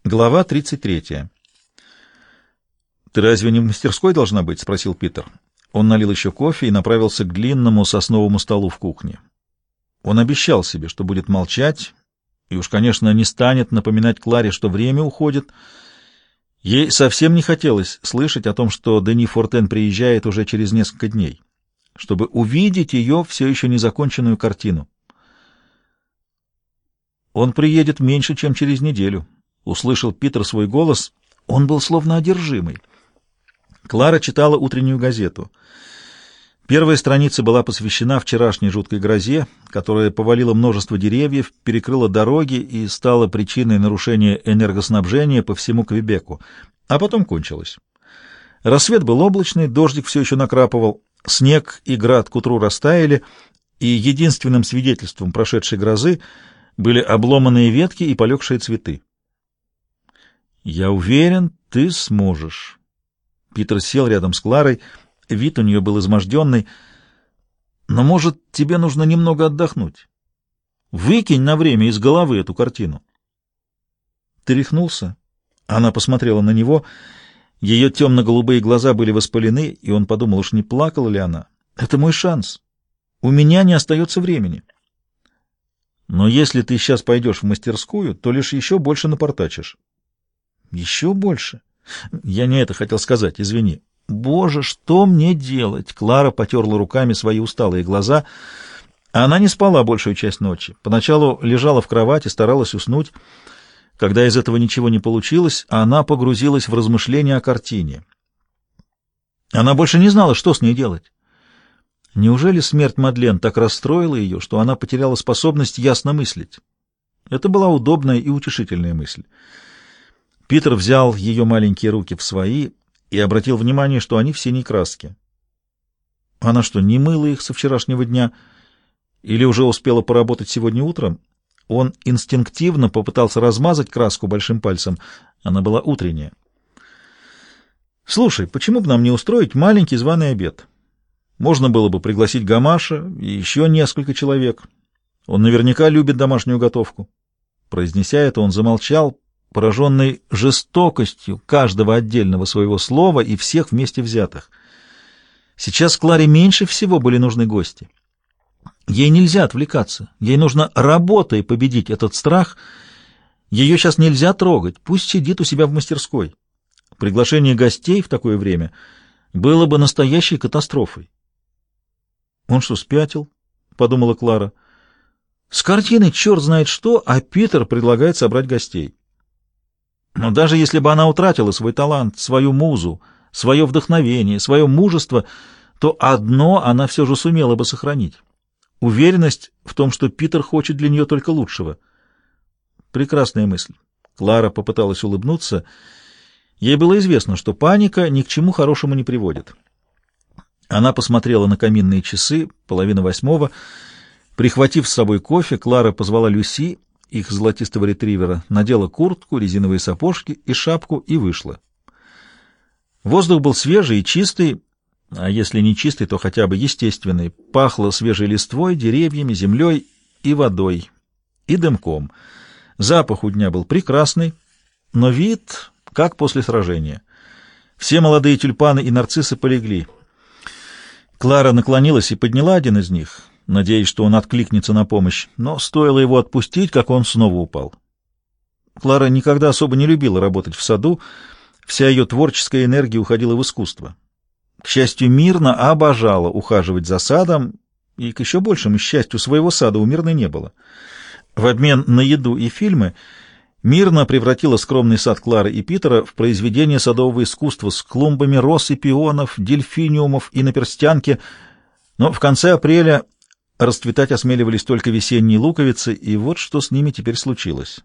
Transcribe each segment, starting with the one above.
Глава 33. «Ты разве не в мастерской должна быть?» — спросил Питер. Он налил еще кофе и направился к длинному сосновому столу в кухне. Он обещал себе, что будет молчать, и уж, конечно, не станет напоминать Кларе, что время уходит. Ей совсем не хотелось слышать о том, что Дени Фортен приезжает уже через несколько дней, чтобы увидеть ее все еще незаконченную картину. «Он приедет меньше, чем через неделю», — услышал Питер свой голос. Он был словно одержимый. Клара читала утреннюю газету. Первая страница была посвящена вчерашней жуткой грозе, которая повалила множество деревьев, перекрыла дороги и стала причиной нарушения энергоснабжения по всему Квебеку, а потом кончилась. Рассвет был облачный, дождик все еще накрапывал, снег и град к утру растаяли, и единственным свидетельством прошедшей грозы были обломанные ветки и полегшие цветы. «Я уверен, ты сможешь». Питер сел рядом с Кларой, вид у нее был изможденный. «Но, может, тебе нужно немного отдохнуть? Выкинь на время из головы эту картину». «Ты рехнулся?» Она посмотрела на него. Ее темно-голубые глаза были воспалены, и он подумал, уж не плакала ли она. «Это мой шанс. У меня не остается времени». «Но если ты сейчас пойдешь в мастерскую, то лишь еще больше напортачишь». «Еще больше?» «Я не это хотел сказать, извини». «Боже, что мне делать?» Клара потерла руками свои усталые глаза. Она не спала большую часть ночи. Поначалу лежала в кровати, старалась уснуть. Когда из этого ничего не получилось, она погрузилась в размышления о картине. Она больше не знала, что с ней делать. Неужели смерть Мадлен так расстроила ее, что она потеряла способность ясно мыслить? Это была удобная и утешительная мысль. Питер взял ее маленькие руки в свои и обратил внимание, что они в синей краске. Она что, не мыла их со вчерашнего дня или уже успела поработать сегодня утром? Он инстинктивно попытался размазать краску большим пальцем. Она была утренняя. «Слушай, почему бы нам не устроить маленький званый обед? Можно было бы пригласить Гамаша и еще несколько человек. Он наверняка любит домашнюю готовку». Произнеся это, он замолчал, пораженный жестокостью каждого отдельного своего слова и всех вместе взятых. Сейчас Кларе меньше всего были нужны гости. Ей нельзя отвлекаться, ей нужно работой победить этот страх. Ее сейчас нельзя трогать, пусть сидит у себя в мастерской. Приглашение гостей в такое время было бы настоящей катастрофой. «Он что, спятил?» — подумала Клара. «С картиной черт знает что, а Питер предлагает собрать гостей». Но даже если бы она утратила свой талант, свою музу, свое вдохновение, свое мужество, то одно она все же сумела бы сохранить — уверенность в том, что Питер хочет для нее только лучшего. Прекрасная мысль. Клара попыталась улыбнуться. Ей было известно, что паника ни к чему хорошему не приводит. Она посмотрела на каминные часы, 7:30. Прихватив с собой кофе, Клара позвала Люси, их золотистого ретривера, надела куртку, резиновые сапожки и шапку и вышла. Воздух был свежий и чистый, а если не чистый, то хотя бы естественный. Пахло свежей листвой, деревьями, землей и водой, и дымком. Запах у дня был прекрасный, но вид как после сражения. Все молодые тюльпаны и нарциссы полегли. Клара наклонилась и подняла один из них, надеясь, что он откликнется на помощь, но стоило его отпустить, как он снова упал. Клара никогда особо не любила работать в саду, вся ее творческая энергия уходила в искусство. К счастью, Мирна обожала ухаживать за садом, и к еще большему счастью своего сада у Мирны не было. В обмен на еду и фильмы Мирна превратила скромный сад Клары и Питера в произведение садового искусства с клумбами роз и пионов, дельфиниумов и наперстянки, но в конце апреля расцветать осмеливались только весенние луковицы, и вот что с ними теперь случилось.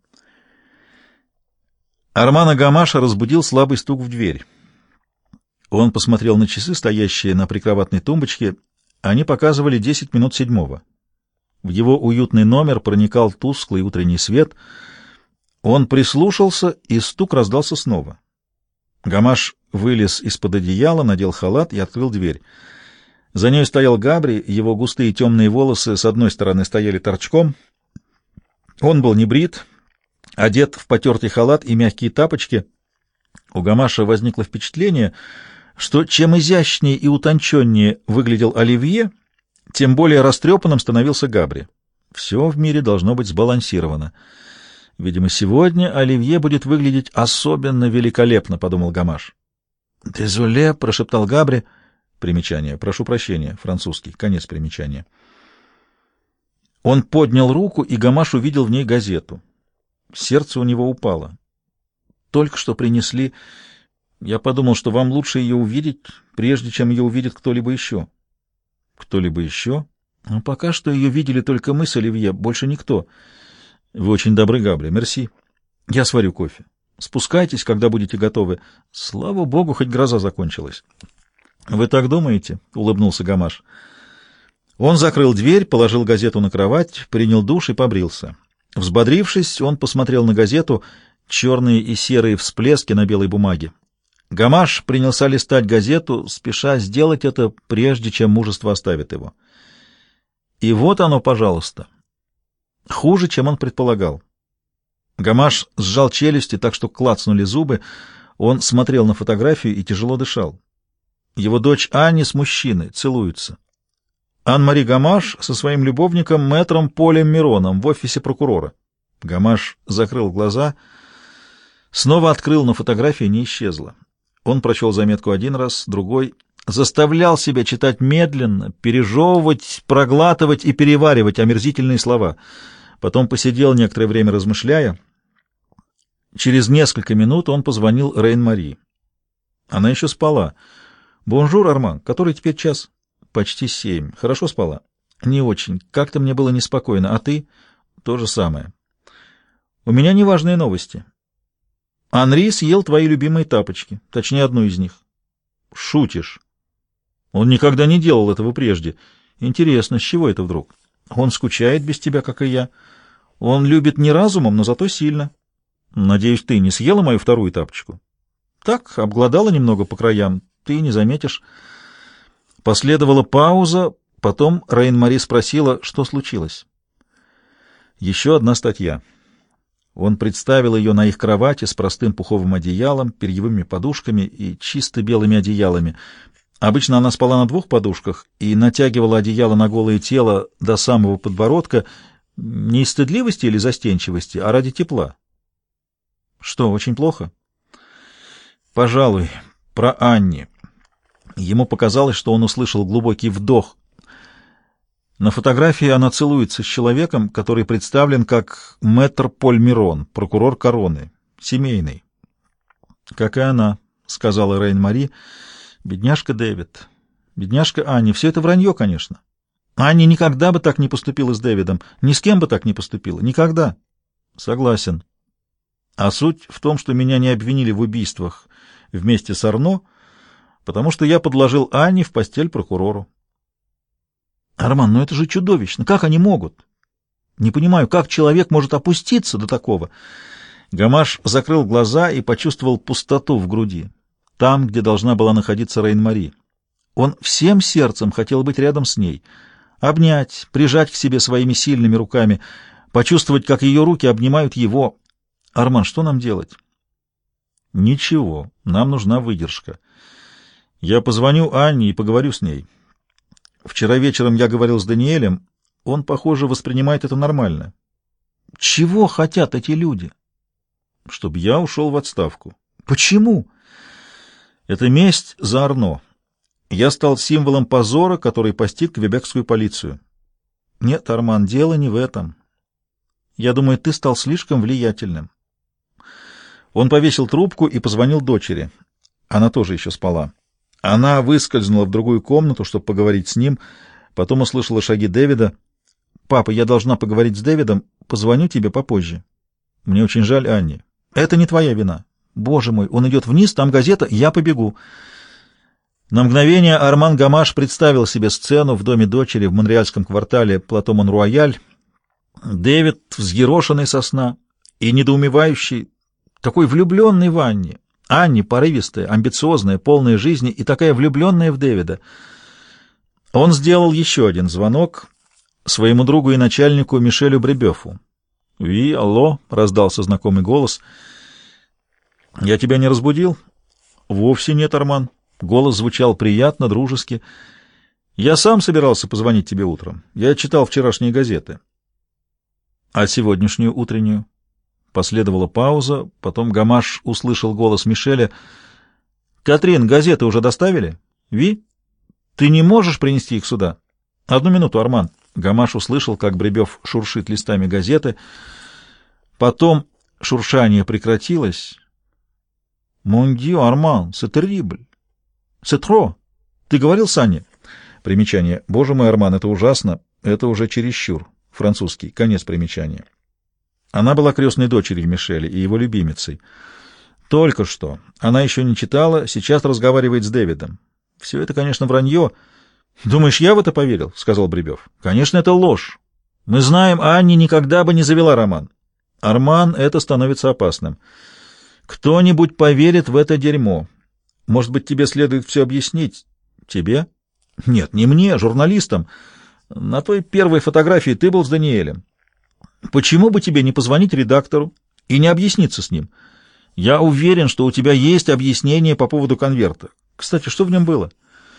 Армана Гамаша разбудил слабый стук в дверь. Он посмотрел на часы, стоящие на прикроватной тумбочке. Они показывали 7:10. В его уютный номер проникал тусклый утренний свет. Он прислушался, и стук раздался снова. Гамаш вылез из-под одеяла, надел халат и открыл дверь. За ней стоял Габри, его густые темные волосы с одной стороны стояли торчком. Он был не брит, Одет в потертый халат и мягкие тапочки, у Гамаша возникло впечатление, что чем изящнее и утонченнее выглядел Оливье, тем более растрепанным становился Габри. Все в мире должно быть сбалансировано. Видимо, сегодня Оливье будет выглядеть особенно великолепно, — подумал Гамаш. «Дезоле», — прошептал Габри. Примечание. Прошу прощения. Французский. Конец примечания. Он поднял руку, и Гамаш увидел в ней газету. Сердце у него упало. «Только что принесли. Я подумал, что вам лучше ее увидеть, прежде чем ее увидит кто-либо еще». «Кто-либо еще?» «Ну, пока что ее видели только мы с Оливье, больше никто». «Вы очень добры, Габри. Мерси. Я сварю кофе. Спускайтесь, когда будете готовы. Слава богу, хоть гроза закончилась». «Вы так думаете?» — улыбнулся Гамаш. Он закрыл дверь, положил газету на кровать, принял душ и побрился. Взбодрившись, он посмотрел на газету, черные и серые всплески на белой бумаге. Гамаш принялся листать газету, спеша сделать это, прежде чем мужество оставит его. И вот оно, пожалуйста. Хуже, чем он предполагал. Гамаш сжал челюсти так, что клацнули зубы. Он смотрел на фотографию и тяжело дышал. Его дочь Анни с мужчиной целуются. Ан-Мари Гамаш со своим любовником мэтром Полем Мироном в офисе прокурора. Гамаш закрыл глаза, снова открыл, но фотография не исчезла. Он прочел заметку один раз, другой, заставлял себя читать медленно, пережевывать, проглатывать и переваривать омерзительные слова. Потом посидел некоторое время, размышляя. Через несколько минут он позвонил Рейн-Мари. Она еще спала. «Бонжур, Арман. Который теперь час?» «Почти 7. Хорошо спала?» «Не очень. Как-то мне было неспокойно. А ты?» «То же самое». «У меня неважные новости. Анри съел твои любимые тапочки. Точнее, одну из них». «Шутишь?» «Он никогда не делал этого прежде. Интересно, с чего это вдруг?» «Он скучает без тебя, как и я. Он любит не разумом, но зато сильно». «Надеюсь, ты не съела мою вторую тапочку?» «Так, обглодала немного по краям. Ты не заметишь». Последовала пауза, потом Рейн-Мари спросила, что случилось. Еще одна статья. Он представил ее на их кровати с простым пуховым одеялом, перьевыми подушками и чисто белыми одеялами. Обычно она спала на 2 подушках и натягивала одеяло на голое тело до самого подбородка, не из стыдливости или застенчивости, а ради тепла. Что, очень плохо? Пожалуй, про Анни. Ему показалось, что он услышал глубокий вдох. На фотографии она целуется с человеком, который представлен как мэтр Поль Мирон, прокурор короны, семейный. «Как и она», — сказала Рейн-Мари. «Бедняжка Дэвид, бедняжка Анни. Все это вранье, конечно. Анни никогда бы так не поступила с Дэвидом, ни с кем бы так не поступила. Никогда». «Согласен. А суть в том, что меня не обвинили в убийствах вместе с Арно, потому что я подложил Анни в постель прокурору». «Арман, ну это же чудовищно! Как они могут? Не понимаю, как человек может опуститься до такого?» Гамаш закрыл глаза и почувствовал пустоту в груди, там, где должна была находиться Рейн-Мари. Он всем сердцем хотел быть рядом с ней, обнять, прижать к себе своими сильными руками, почувствовать, как ее руки обнимают его. «Арман, что нам делать?» «Ничего, нам нужна выдержка. Я позвоню Анне и поговорю с ней. Вчера вечером я говорил с Даниэлем, он, похоже, воспринимает это нормально». «Чего хотят эти люди?» «Чтобы я ушел в отставку». «Почему?» «Это месть за Арно. Я стал символом позора, который постиг квебекскую полицию». «Нет, Арман, дело не в этом. Я думаю, ты стал слишком влиятельным». Он повесил трубку и позвонил дочери. Она тоже еще спала. Она выскользнула в другую комнату, чтобы поговорить с ним, потом услышала шаги Дэвида. «Папа, я должна поговорить с Дэвидом. Позвоню тебе попозже». «Мне очень жаль, Анни». «Это не твоя вина». «Боже мой, он идет вниз, там газета, я побегу». На мгновение Арман Гамаш представил себе сцену в доме дочери в монреальском квартале Плато-Мон-Руаяль. Дэвид, взъерошенный со сна и недоумевающий, такой влюбленный в Анни. Анни порывистая, амбициозная, полная жизни и такая влюбленная в Дэвида. Он сделал еще один звонок своему другу и начальнику Мишелю Бребёфу. «Ви, алло», — раздался знакомый голос. «Я тебя не разбудил?» «Вовсе нет, Арман». Голос звучал приятно, дружески. «Я сам собирался позвонить тебе утром. Я читал вчерашние газеты». «А сегодняшнюю утреннюю?» Последовала пауза, потом Гамаш услышал голос Мишеля. «Катрин, газеты уже доставили? Ви? Ты не можешь принести их сюда?» «Одну минуту, Арман». Гамаш услышал, как Бребев шуршит листами газеты. Потом шуршание прекратилось. «Мон дью, Арман, c'est terrible. C'est trop. Ты говорил Санне?» Примечание. «Боже мой, Арман, это ужасно. Это уже чересчур». Французский. Конец примечания. Она была крестной дочерью Мишеля и его любимицей. Только что. Она еще не читала, сейчас разговаривает с Дэвидом. Все это, конечно, вранье. «Думаешь, я в это поверил?» — сказал Бребев. «Конечно, это ложь. Мы знаем, Анни никогда бы не завела роман. Арман, это становится опасным. Кто-нибудь поверит в это дерьмо. Может быть, тебе следует все объяснить?» «Тебе?» «Нет, не мне, журналистам. На той первой фотографии ты был с Даниэлем. Почему бы тебе не позвонить редактору и не объясниться с ним? Я уверен, что у тебя есть объяснение по поводу конверта. Кстати, что в нем было?»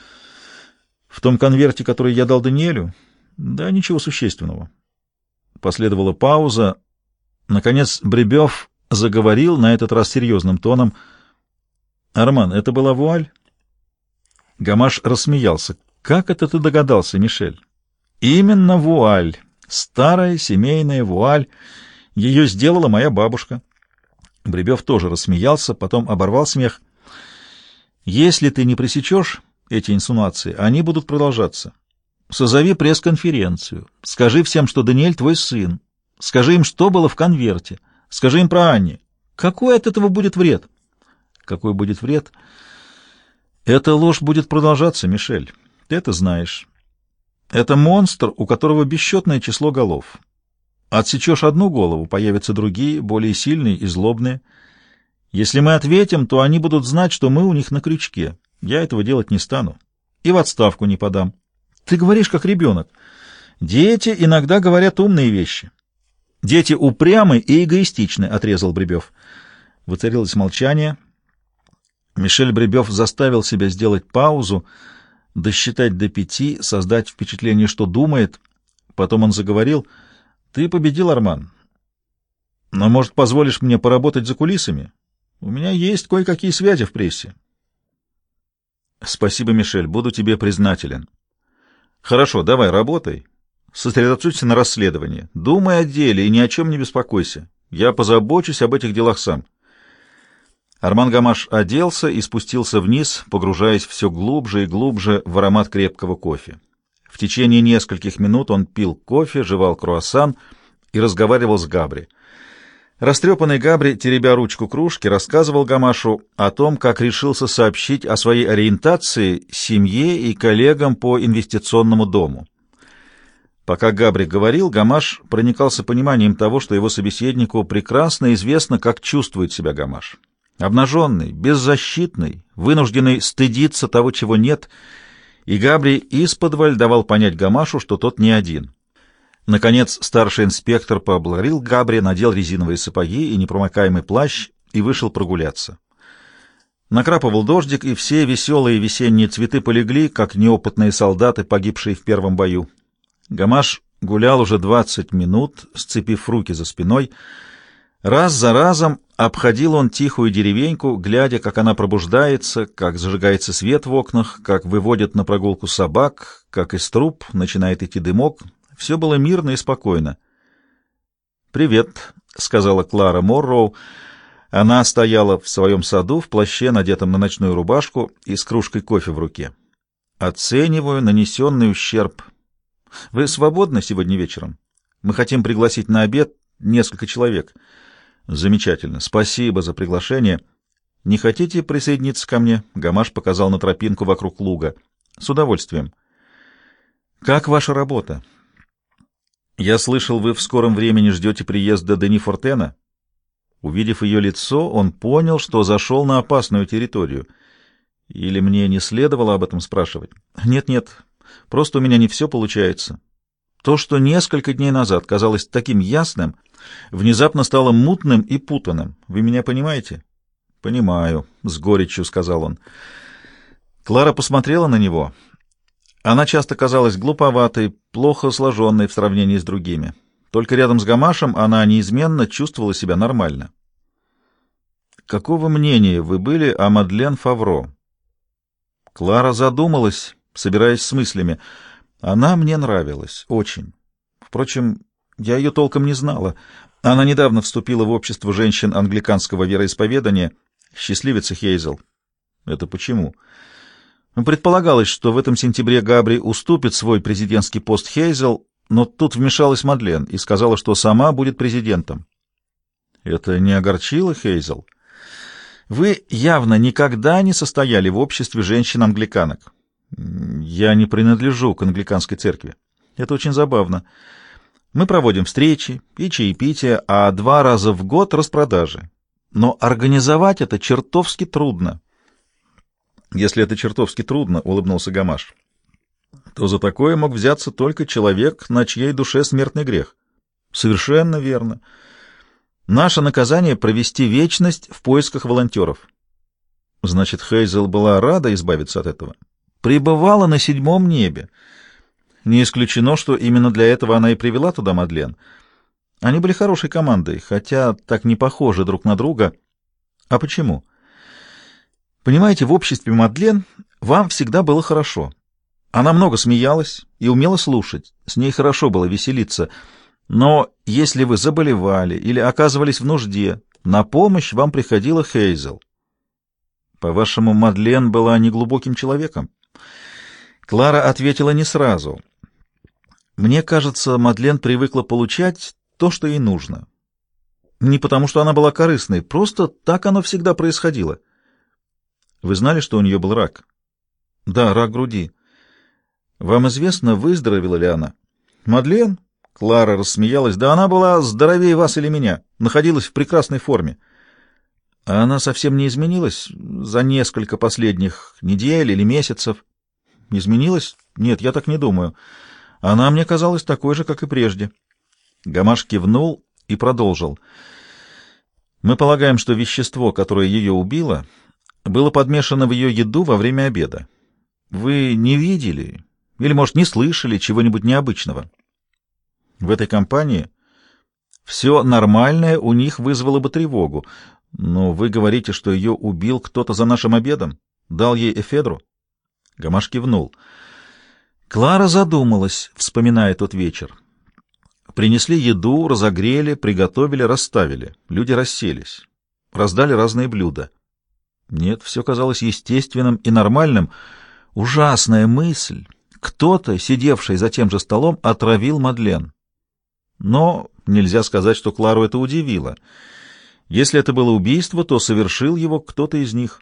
«В том конверте, который я дал Даниэлю? Да, ничего существенного». Последовала пауза. Наконец Бребев заговорил, на этот раз серьезным тоном. «Арман, это была вуаль?» Гамаш рассмеялся. «Как это ты догадался, Мишель?» «Именно вуаль. Старая семейная вуаль. Ее сделала моя бабушка». Бребев тоже рассмеялся, потом оборвал смех. «Если ты не пресечешь эти инсинуации, они будут продолжаться. Созови пресс-конференцию. Скажи всем, что Даниэль твой сын. Скажи им, что было в конверте. Скажи им про Анни. Какой от этого будет вред?» «Какой будет вред?» «Эта ложь будет продолжаться, Мишель. Ты это знаешь. Это монстр, у которого бесчетное число голов. Отсечешь одну голову, появятся другие, более сильные и злобные. Если мы ответим, то они будут знать, что мы у них на крючке. Я этого делать не стану. И в отставку не подам. Ты говоришь, как ребенок. Дети иногда говорят умные вещи. Дети упрямы и эгоистичны», — отрезал Бребев. Воцарилось молчание. Мишель Бребев заставил себя сделать паузу, досчитать до 5, создать впечатление, что думает. Потом он заговорил. «Ты победил, Арман. Но, может, позволишь мне поработать за кулисами? У меня есть кое-какие связи в прессе». «Спасибо, Мишель, буду тебе признателен». «Хорошо, давай, работай. Сосредоточься на расследовании. Думай о деле и ни о чем не беспокойся. Я позабочусь об этих делах сам». Арман Гамаш оделся и спустился вниз, погружаясь все глубже и глубже в аромат крепкого кофе. В течение нескольких минут он пил кофе, жевал круассан и разговаривал с Габри. Растрепанный Габри, теребя ручку кружки, рассказывал Гамашу о том, как решился сообщить о своей ориентации семье и коллегам по инвестиционному дому. Пока Габри говорил, Гамаш проникался пониманием того, что его собеседнику прекрасно известно, как чувствует себя Гамаш. Обнаженный, беззащитный, вынужденный стыдиться того, чего нет, и Габри исподволь давал понять Гамашу, что тот не один. Наконец старший инспектор поблагодарил Габри, надел резиновые сапоги и непромокаемый плащ и вышел прогуляться. Накрапывал дождик, и все веселые весенние цветы полегли, как неопытные солдаты, погибшие в первом бою. Гамаш гулял уже 20 минут, сцепив руки за спиной. Раз за разом обходил он тихую деревеньку, глядя, как она пробуждается, как зажигается свет в окнах, как выводят на прогулку собак, как из труб начинает идти дымок. Все было мирно и спокойно. «Привет», — сказала Клара Морроу. Она стояла в своем саду в плаще, надетом на ночную рубашку, и с кружкой кофе в руке. «Оцениваю нанесенный ущерб. Вы свободны сегодня вечером? Мы хотим пригласить на обед несколько человек». «Замечательно. Спасибо за приглашение. Не хотите присоединиться ко мне?» Гамаш показал на тропинку вокруг луга. «С удовольствием». «Как ваша работа?» «Я слышал, вы в скором времени ждете приезда Дени Фортена». Увидев ее лицо, он понял, что зашел на опасную территорию. Или мне не следовало об этом спрашивать? «Нет-нет, просто у меня не все получается». То, что несколько дней назад казалось таким ясным, внезапно стало мутным и путанным. Вы меня понимаете? — Понимаю, — с горечью сказал он. Клара посмотрела на него. Она часто казалась глуповатой, плохо сложенной в сравнении с другими. Только рядом с Гамашем она неизменно чувствовала себя нормально. «Какого мнения вы были о Мадлен Фавро?» Клара задумалась, собираясь с мыслями. Она мне нравилась, очень. Впрочем, я ее толком не знала. Она недавно вступила в общество женщин англиканского вероисповедания. Счастливица Хейзел. Это почему? Предполагалось, что в этом сентябре Габри уступит свой президентский пост Хейзел, но тут вмешалась Мадлен и сказала, что сама будет президентом. Это не огорчило Хейзел? Вы явно никогда не состояли в обществе женщин-англиканок. Я не принадлежу к англиканской церкви. Это очень забавно. Мы проводим встречи и чаепития, а 2 раза в год распродажи. Но организовать это чертовски трудно. Если это чертовски трудно, — улыбнулся Гамаш, — то за такое мог взяться только человек, на чьей душе смертный грех. Совершенно верно. Наше наказание — провести вечность в поисках волонтеров. Значит, Хейзел была рада избавиться от этого. Пребывала на 7-м небе. Не исключено, что именно для этого она и привела туда Мадлен. Они были хорошей командой, хотя так не похожи друг на друга. А почему? Понимаете, в обществе Мадлен вам всегда было хорошо. Она много смеялась и умела слушать, с ней хорошо было веселиться. Но если вы заболевали или оказывались в нужде, на помощь вам приходила Хейзел. По-вашему, Мадлен была неглубоким человеком? Клара ответила не сразу. Мне кажется, Мадлен привыкла получать то, что ей нужно. Не потому, что она была корыстной, просто так оно всегда происходило. Вы знали, что у нее был рак? Да, рак груди. Вам известно, выздоровела ли она? Мадлен? Клара рассмеялась. Да она была здоровее вас или меня, находилась в прекрасной форме. А она совсем не изменилась за несколько последних недель или месяцев? Изменилась? Нет, я так не думаю. Она мне казалась такой же, как и прежде. Гамаш кивнул и продолжил. Мы полагаем, что вещество, которое ее убило, было подмешано в ее еду во время обеда. Вы не видели или, может, не слышали чего-нибудь необычного? В этой компании все нормальное у них вызвало бы тревогу. Но вы говорите, что ее убил кто-то за нашим обедом? Дал ей эфедру? Гамаш кивнул. Клара задумалась, вспоминая тот вечер. Принесли еду, разогрели, приготовили, расставили. Люди расселись. Раздали разные блюда. Нет, все казалось естественным и нормальным. Ужасная мысль. Кто-то, сидевший за тем же столом, отравил Мадлен. Но нельзя сказать, что Клару это удивило. Если это было убийство, то совершил его кто-то из них.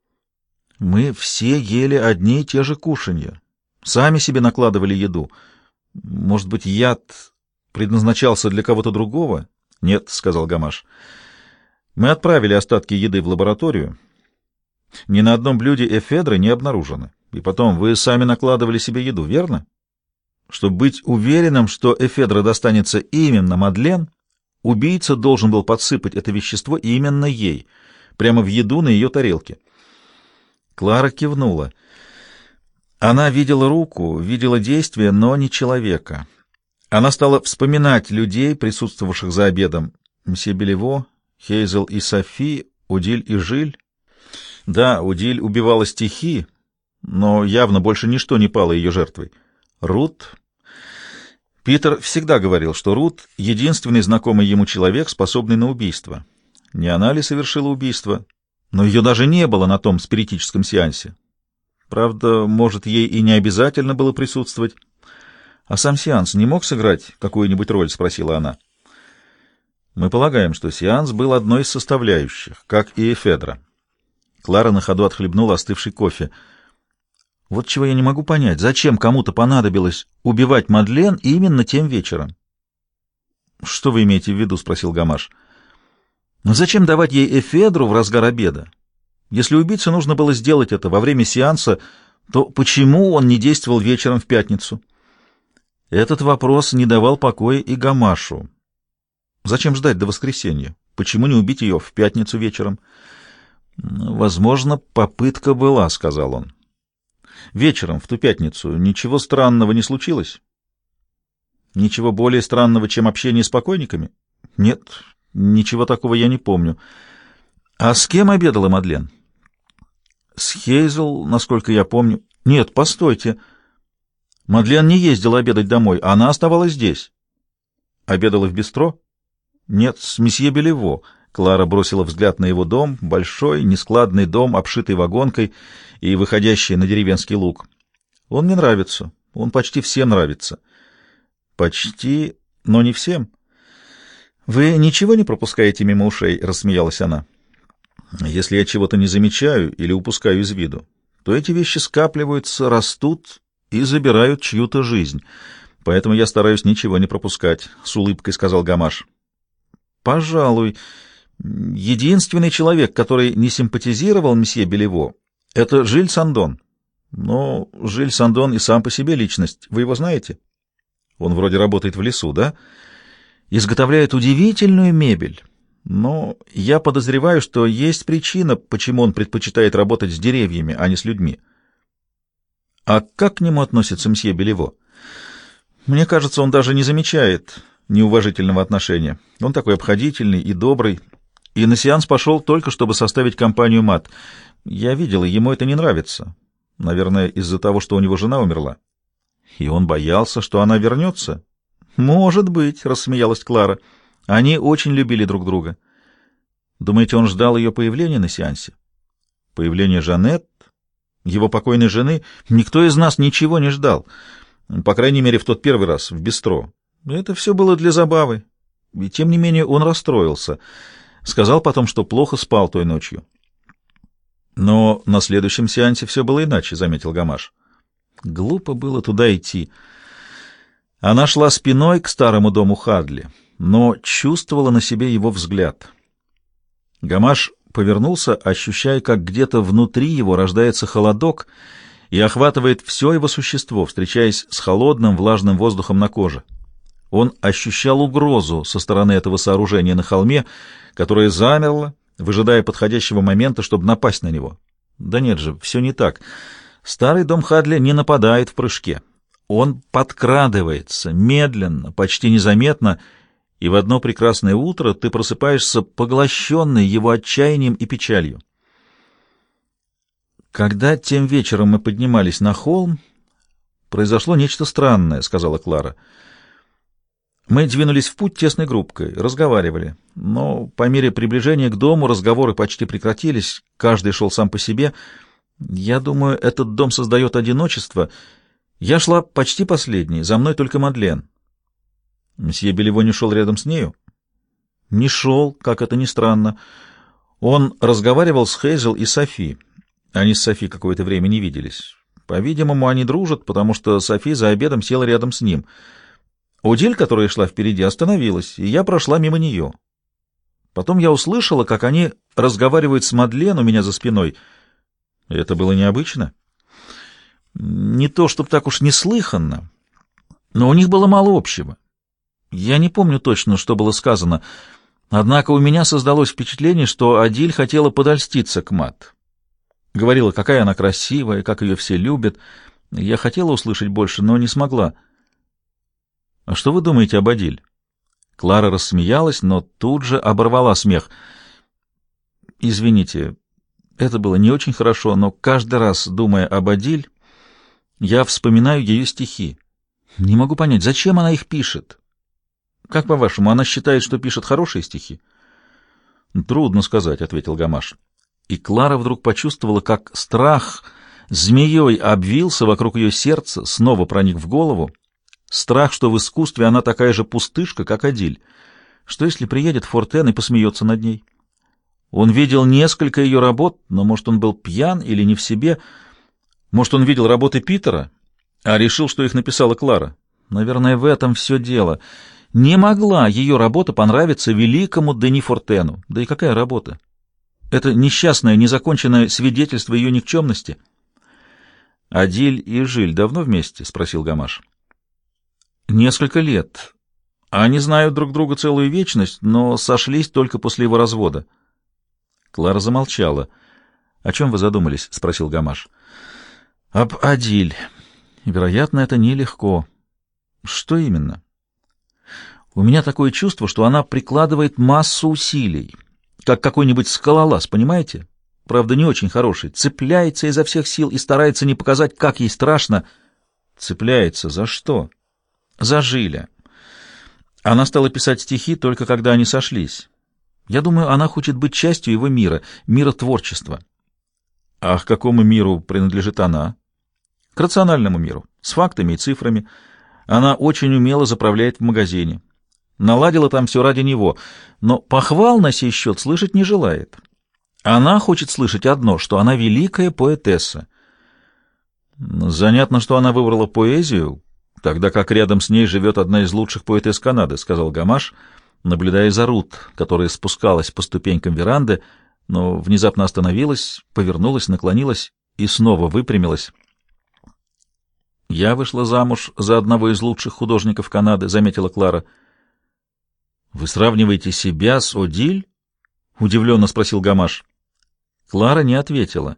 Мы все ели одни и те же кушанья. Сами себе накладывали еду. Может быть, яд предназначался для кого-то другого? Нет, — сказал Гамаш. Мы отправили остатки еды в лабораторию. Ни на одном блюде эфедры не обнаружено. И потом, вы сами накладывали себе еду, верно? Чтобы быть уверенным, что эфедра достанется именно Мадлен, убийца должен был подсыпать это вещество именно ей, прямо в еду на ее тарелке. Клара кивнула. Она видела руку, видела действие, но не человека. Она стала вспоминать людей, присутствовавших за обедом. Мсье Белево, Хейзел и Софи, Удиль и Жиль. Да, Удиль убивала стихи, но явно больше ничто не пало ее жертвой. Рут. Питер всегда говорил, что Рут — единственный знакомый ему человек, способный на убийство. Не она ли совершила убийство? Но ее даже не было на том спиритическом сеансе. Правда, может, ей и не обязательно было присутствовать. А сам сеанс не мог сыграть какую-нибудь роль, спросила она. Мы полагаем, что сеанс был одной из составляющих, как и эфедра. Клара на ходу отхлебнула остывший кофе. Вот чего я не могу понять. Зачем кому-то понадобилось убивать Мадлен именно тем вечером? — Что вы имеете в виду? — спросил Гамаш. — Но зачем давать ей эфедру в разгар обеда? Если убийце нужно было сделать это во время сеанса, то почему он не действовал вечером в пятницу? Этот вопрос не давал покоя и Гамашу. Зачем ждать до воскресенья? Почему не убить ее в пятницу вечером? Возможно, попытка была, — сказал он. Вечером, в ту пятницу, ничего странного не случилось? Ничего более странного, чем общение с покойниками? Нет, ничего такого я не помню. А с кем обедала Мадлен? С Хейзел, насколько я помню. Нет, постойте. Мадлен не ездила обедать домой, она оставалась здесь. Обедала в бистро? Нет, с месье Белево. Клара бросила взгляд на его дом, большой, нескладный дом, обшитый вагонкой и выходящий на деревенский луг. Он мне нравится, он почти всем нравится. Почти, но не всем. Вы ничего не пропускаете мимо ушей, рассмеялась она. Если я чего-то не замечаю или упускаю из виду, то эти вещи скапливаются, растут и забирают чью-то жизнь. Поэтому я стараюсь ничего не пропускать, — с улыбкой сказал Гамаш. Пожалуй, единственный человек, который не симпатизировал месье Белево, — это Жиль Сандон. Но Жиль Сандон и сам по себе личность. Вы его знаете? Он вроде работает в лесу, да? Изготовляет удивительную мебель. Но я подозреваю, что есть причина, почему он предпочитает работать с деревьями, а не с людьми. А как к нему относится мсье Белево? Мне кажется, он даже не замечает неуважительного отношения. Он такой обходительный и добрый, и на сеанс пошел только, чтобы составить компанию мат. Я видела, ему это не нравится. Наверное, из-за того, что у него жена умерла. И он боялся, что она вернется. Может быть, — рассмеялась Клара. Они очень любили друг друга. Думаете, он ждал ее появления на сеансе? Появление Жанет, его покойной жены? Никто из нас ничего не ждал. По крайней мере, в тот первый раз, в бистро. Это все было для забавы. И тем не менее он расстроился. Сказал потом, что плохо спал той ночью. Но на следующем сеансе все было иначе, — заметил Гамаш. Глупо было туда идти. Она шла спиной к старому дому Хадли, но чувствовала на себе его взгляд. Гамаш повернулся, ощущая, как где-то внутри его рождается холодок и охватывает все его существо, встречаясь с холодным влажным воздухом на коже. Он ощущал угрозу со стороны этого сооружения на холме, которое замерло, выжидая подходящего момента, чтобы напасть на него. Да нет же, все не так. Старый дом Хадли не нападает в прыжке. Он подкрадывается, медленно, почти незаметно, и в одно прекрасное утро ты просыпаешься поглощенный его отчаянием и печалью. Когда тем вечером мы поднимались на холм, произошло нечто странное, — сказала Клара. Мы двинулись в путь тесной группкой, разговаривали, но по мере приближения к дому разговоры почти прекратились, каждый шел сам по себе. Я думаю, этот дом создает одиночество. Я шла почти последней, за мной только Мадлен. Мсье Белево не шел рядом с нею? Не шел, как это ни странно. Он разговаривал с Хейзел и Софи. Они с Софи какое-то время не виделись. По-видимому, они дружат, потому что Софи за обедом села рядом с ним. Удиль, которая шла впереди, остановилась, и я прошла мимо нее. Потом я услышала, как они разговаривают с Мадлен у меня за спиной. Это было необычно. Не то, чтобы так уж неслыханно, но у них было мало общего. Я не помню точно, что было сказано, однако у меня создалось впечатление, что Адиль хотела подольститься к Мат. Говорила, какая она красивая, как ее все любят. Я хотела услышать больше, но не смогла. «А что вы думаете об Адиль?» Клара рассмеялась, но тут же оборвала смех. «Извините, это было не очень хорошо, но каждый раз, думая об Адиль, я вспоминаю ее стихи. Не могу понять, зачем она их пишет? Как, по-вашему, она считает, что пишет хорошие стихи?» «Трудно сказать», — ответил Гамаш. И Клара вдруг почувствовала, как страх змеей обвился вокруг ее сердца, снова проник в голову. Страх, что в искусстве она такая же пустышка, как Адиль. Что, если приедет Фортен и посмеется над ней? Он видел несколько ее работ, но, может, он был пьян или не в себе. Может, он видел работы Питера, а решил, что их написала Клара. Наверное, в этом все дело. Не могла ее работа понравиться великому Дени Фортену. Да и какая работа? Это несчастное, незаконченное свидетельство ее никчемности. — Адиль и Жиль давно вместе? — спросил Гамаш. Несколько лет. Они знают друг друга целую вечность, но сошлись только после его развода. Клара замолчала. — О чем вы задумались? — спросил Гамаш. — Об Адиль. Вероятно, это нелегко. — Что именно? — У меня такое чувство, что она прикладывает массу усилий, как какой-нибудь скалолаз, понимаете? Правда, не очень хороший. Цепляется изо всех сил и старается не показать, как ей страшно. Цепляется за что? За Жиля. Она стала писать стихи только когда они сошлись. Я думаю, она хочет быть частью его мира, мира творчества. А к какому миру принадлежит она? К рациональному миру, с фактами и цифрами. Она очень умело заправляет в магазине. Наладила там все ради него, но похвал на сей счет слышать не желает. Она хочет слышать одно, что она великая поэтесса. Занятно, что она выбрала поэзию, тогда как рядом с ней живет одна из лучших поэтесс Канады, — сказал Гамаш, наблюдая за Рут, которая спускалась по ступенькам веранды, но внезапно остановилась, повернулась, наклонилась и снова выпрямилась. «Я вышла замуж за одного из лучших художников Канады», — заметила Клара. «Вы сравниваете себя с Одиль?» — удивленно спросил Гамаш. Клара не ответила.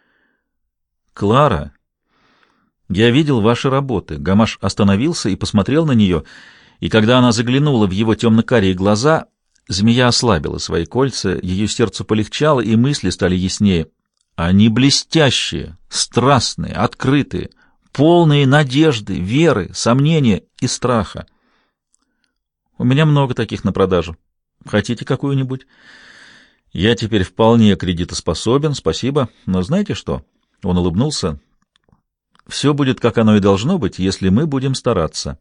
«Клара, я видел ваши работы». Гамаш остановился и посмотрел на нее, и когда она заглянула в его темно-карие глаза, змея ослабила свои кольца, ее сердце полегчало, и мысли стали яснее. Они блестящие, страстные, открытые, полные надежды, веры, сомнения и страха. У меня много таких на продажу. Хотите какую-нибудь? Я теперь вполне кредитоспособен, спасибо. Но знаете что? Он улыбнулся. Все будет, как оно и должно быть, если мы будем стараться.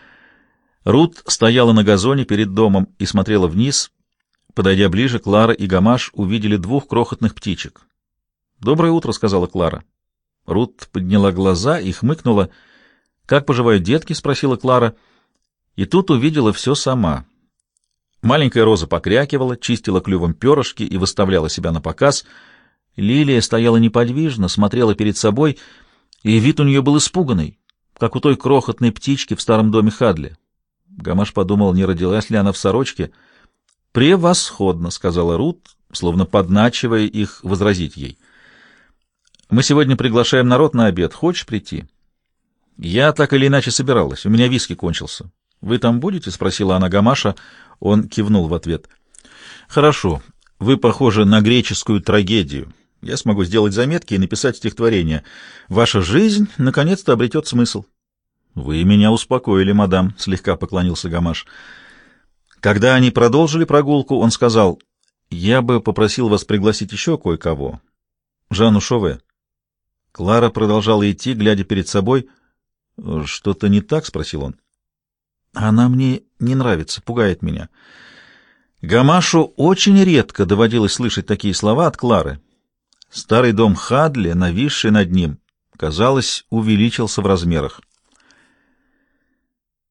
Рут стояла на газоне перед домом и смотрела вниз. Подойдя ближе, Клара и Гамаш увидели двух крохотных птичек. «Доброе утро», — сказала Клара. Рут подняла глаза и хмыкнула. «Как поживают детки?» — спросила Клара. И тут увидела все сама. Маленькая Роза покрякивала, чистила клювом перышки и выставляла себя на показ. Лилия стояла неподвижно, смотрела перед собой, и вид у нее был испуганный, как у той крохотной птички в старом доме Хадли. Гамаш подумал, не родилась ли она в сорочке. «Превосходно», — сказала Рут, словно подначивая их возразить ей. «Мы сегодня приглашаем народ на обед. Хочешь прийти?» «Я так или иначе собиралась. У меня виски кончился». «Вы там будете?» — спросила она Гамаша. Он кивнул в ответ. «Хорошо. Вы похожи на греческую трагедию. Я смогу сделать заметки и написать стихотворение. Ваша жизнь наконец-то обретет смысл». «Вы меня успокоили, мадам», — слегка поклонился Гамаш. Когда они продолжили прогулку, он сказал: «Я бы попросил вас пригласить еще кое-кого. Жанну Шове». Клара продолжала идти, глядя перед собой. «Что-то не так?» — спросил он. «Она мне не нравится, пугает меня». Гамашу очень редко доводилось слышать такие слова от Клары. Старый дом Хадли, нависший над ним, казалось, увеличился в размерах.